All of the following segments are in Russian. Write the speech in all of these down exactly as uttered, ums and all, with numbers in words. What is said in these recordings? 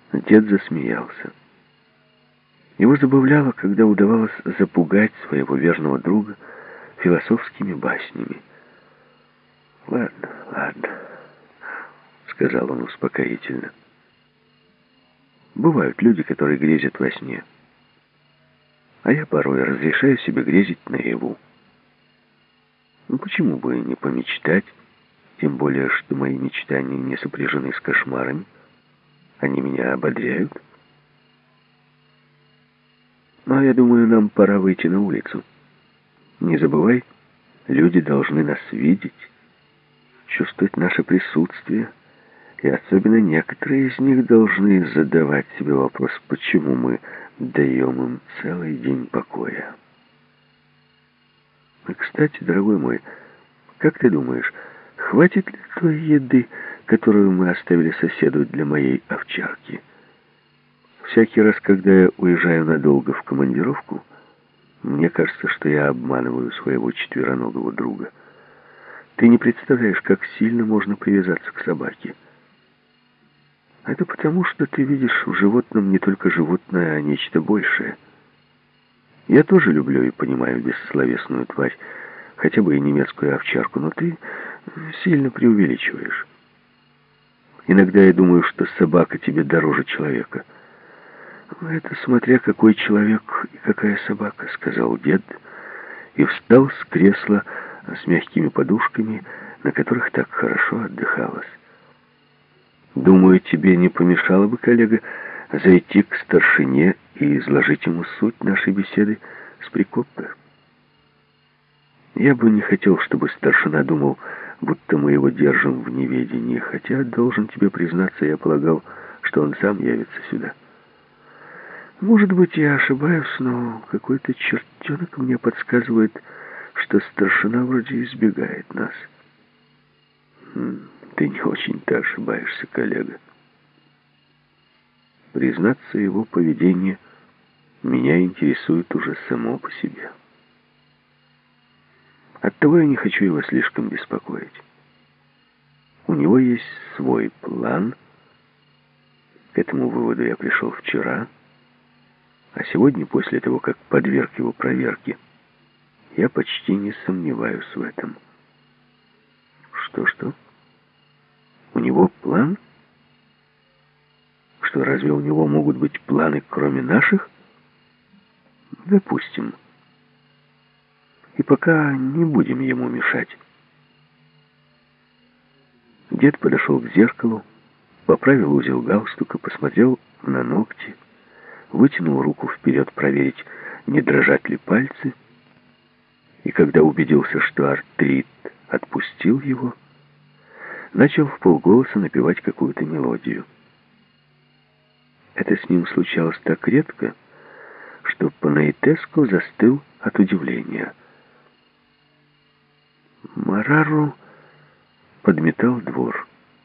Дед засмеялся. Его забавляло, когда удавалось запугать своего верного друга философскими баснями. «Ладно, ладно», — сказал он успокоительно. «Бывают люди, которые грезят во сне, а я порой разрешаю себе грезить наяву. Ну почему бы и не помечтать, тем более, что мои мечтания не сопряжены с кошмарами, они меня ободряют. Но я думаю, нам пора выйти на улицу. Не забывай, люди должны нас видеть, чувствовать наше присутствие, и особенно некоторые из них должны задавать себе вопрос, почему мы даем им целый день покоя. И, кстати, дорогой мой, как ты думаешь, хватит ли той еды, которую мы оставили соседу для моей овчарки? Всякий раз, когда я уезжаю надолго в командировку, мне кажется, что я обманываю своего четвероногого друга. Ты не представляешь, как сильно можно привязаться к собаке. Это потому, что ты видишь в животном не только животное, а нечто большее. Я тоже люблю и понимаю бессловесную тварь, хотя бы и немецкую овчарку, но ты сильно преувеличиваешь. Иногда я думаю, что собака тебе дороже человека. «Это смотря какой человек и какая собака», — сказал дед, и встал с кресла с мягкими подушками, на которых так хорошо отдыхалось. «Думаю, тебе не помешало бы, коллега, зайти к старшине и изложить ему суть нашей беседы с Прикопа. Я бы не хотел, чтобы старшина думал, будто мы его держим в неведении, хотя, должен тебе признаться, я полагал, что он сам явится сюда. Может быть, я ошибаюсь, но какой-то чертенок мне подсказывает, что старшина вроде избегает нас». «Ты не очень-то ошибаешься, коллега. Признаться, его поведение меня интересует уже само по себе. Оттого я не хочу его слишком беспокоить. У него есть свой план. К этому выводу я пришел вчера. А сегодня, после того, как подверг его проверке, я почти не сомневаюсь в этом». «Что-что? У него план? Что, разве у него могут быть планы, кроме наших? Допустим. И пока не будем ему мешать». Дед подошел к зеркалу, поправил узел галстука, посмотрел на ногти, вытянул руку вперед проверить, не дрожат ли пальцы, и когда убедился, что артрит отпустил его, начал вполголоса напевать какую-то мелодию. Это с ним случалось так редко, что Панаитеско застыл от удивления. Марару подметал двор.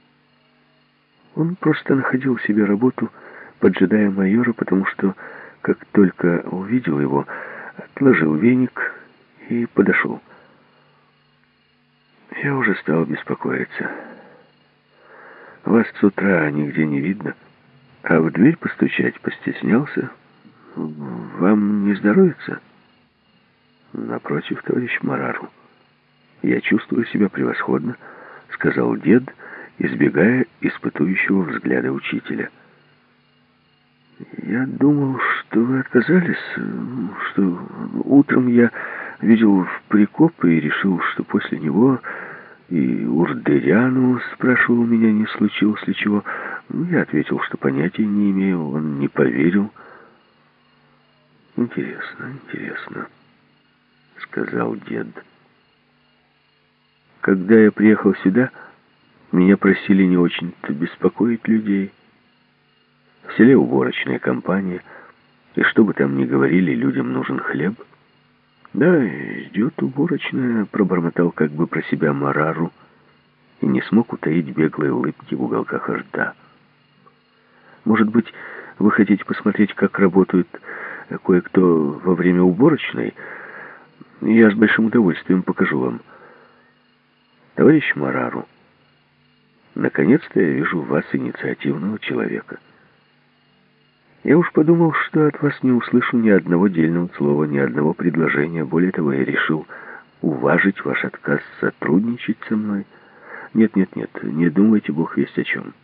Он просто находил себе работу, поджидая майора, потому что, как только увидел его, отложил веник и подошел. «Я уже стал беспокоиться. Вас с утра нигде не видно, а в дверь постучать постеснялся. Вам не здоровится?» «Напротив, товарищ Марару, я чувствую себя превосходно», — сказал дед, избегая испытующего взгляда учителя. «Я думал, что вы отказались, что утром я видел в Прикопе и решил, что после него и Урдеряну спрашивал меня, не случилось ли чего. Я ответил, что понятия не имею, он не поверил». «Интересно, интересно», — сказал дед. «Когда я приехал сюда, меня просили не очень-то беспокоить людей. В селе уборочная компания, и что бы там ни говорили, людям нужен хлеб. Да, ждет уборочная», — пробормотал как бы про себя Марару и не смог утаить беглые улыбки в уголках рта. «Может быть, вы хотите посмотреть, как работают кое-кто во время уборочной? Я с большим удовольствием покажу вам. Товарищ Марару, наконец-то я вижу в вас инициативного человека. Я уж подумал, что от вас не услышу ни одного дельного слова, ни одного предложения. Более того, я решил уважить ваш отказ сотрудничать со мной. Нет, нет, нет, не думайте, Бог весть о чем.